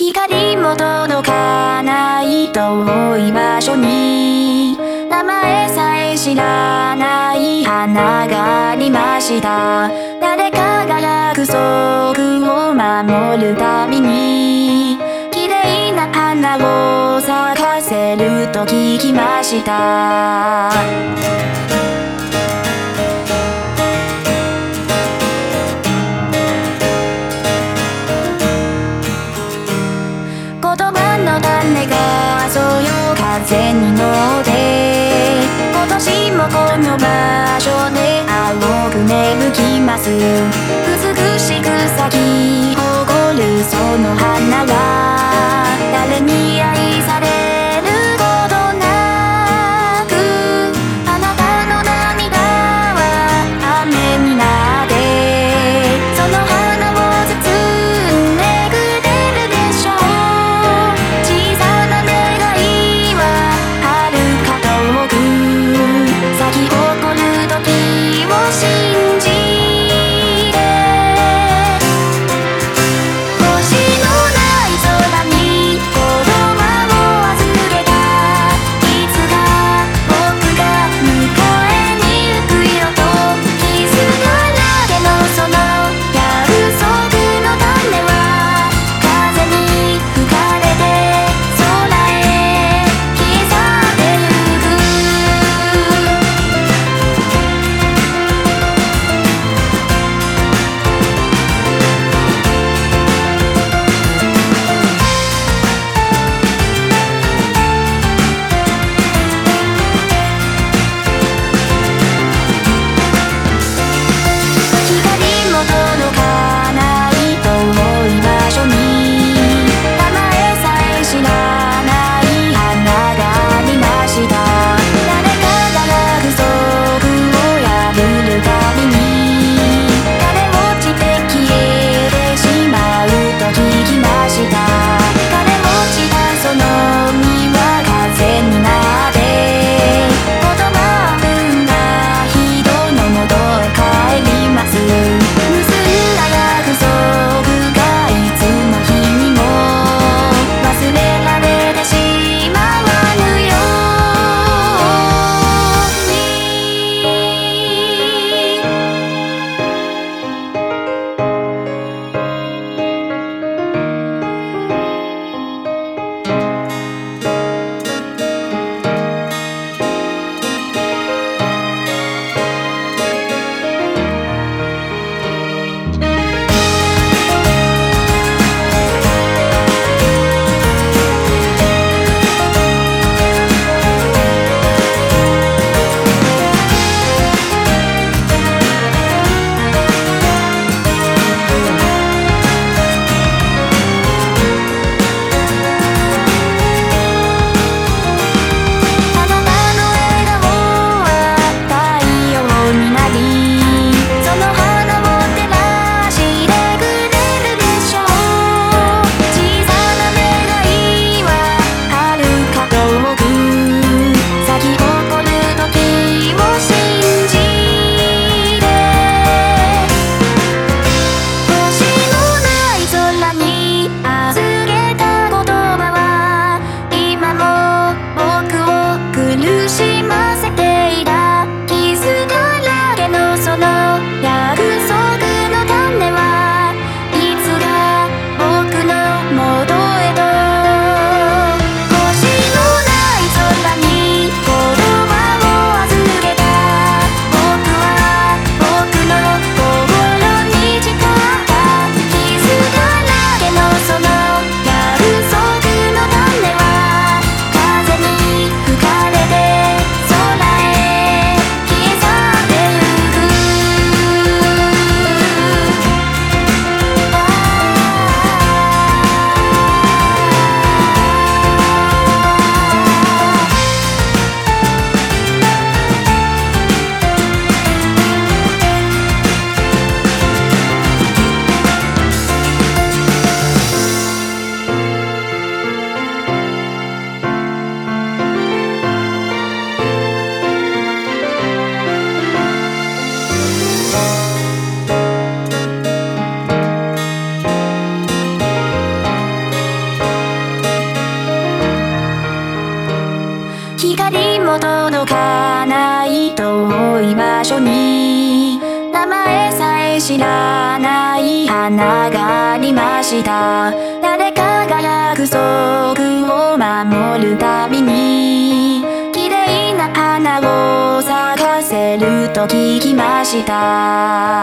光も届かない遠い場所に名前さえ知らない花がありました。誰かが約束を守るたびに綺麗な花を咲かせると聞きました。の種がそよ風に乗って今年もこの場所で青く芽吹きます。美しく咲き誇るその花は誰に愛されることなくあなたの涙は雨になってその花を包んでくれるでしょう。星のも届かない遠い場所に名前さえ知らない花がありました。誰かが約束を守るたびに綺麗な花を咲かせると聞きました。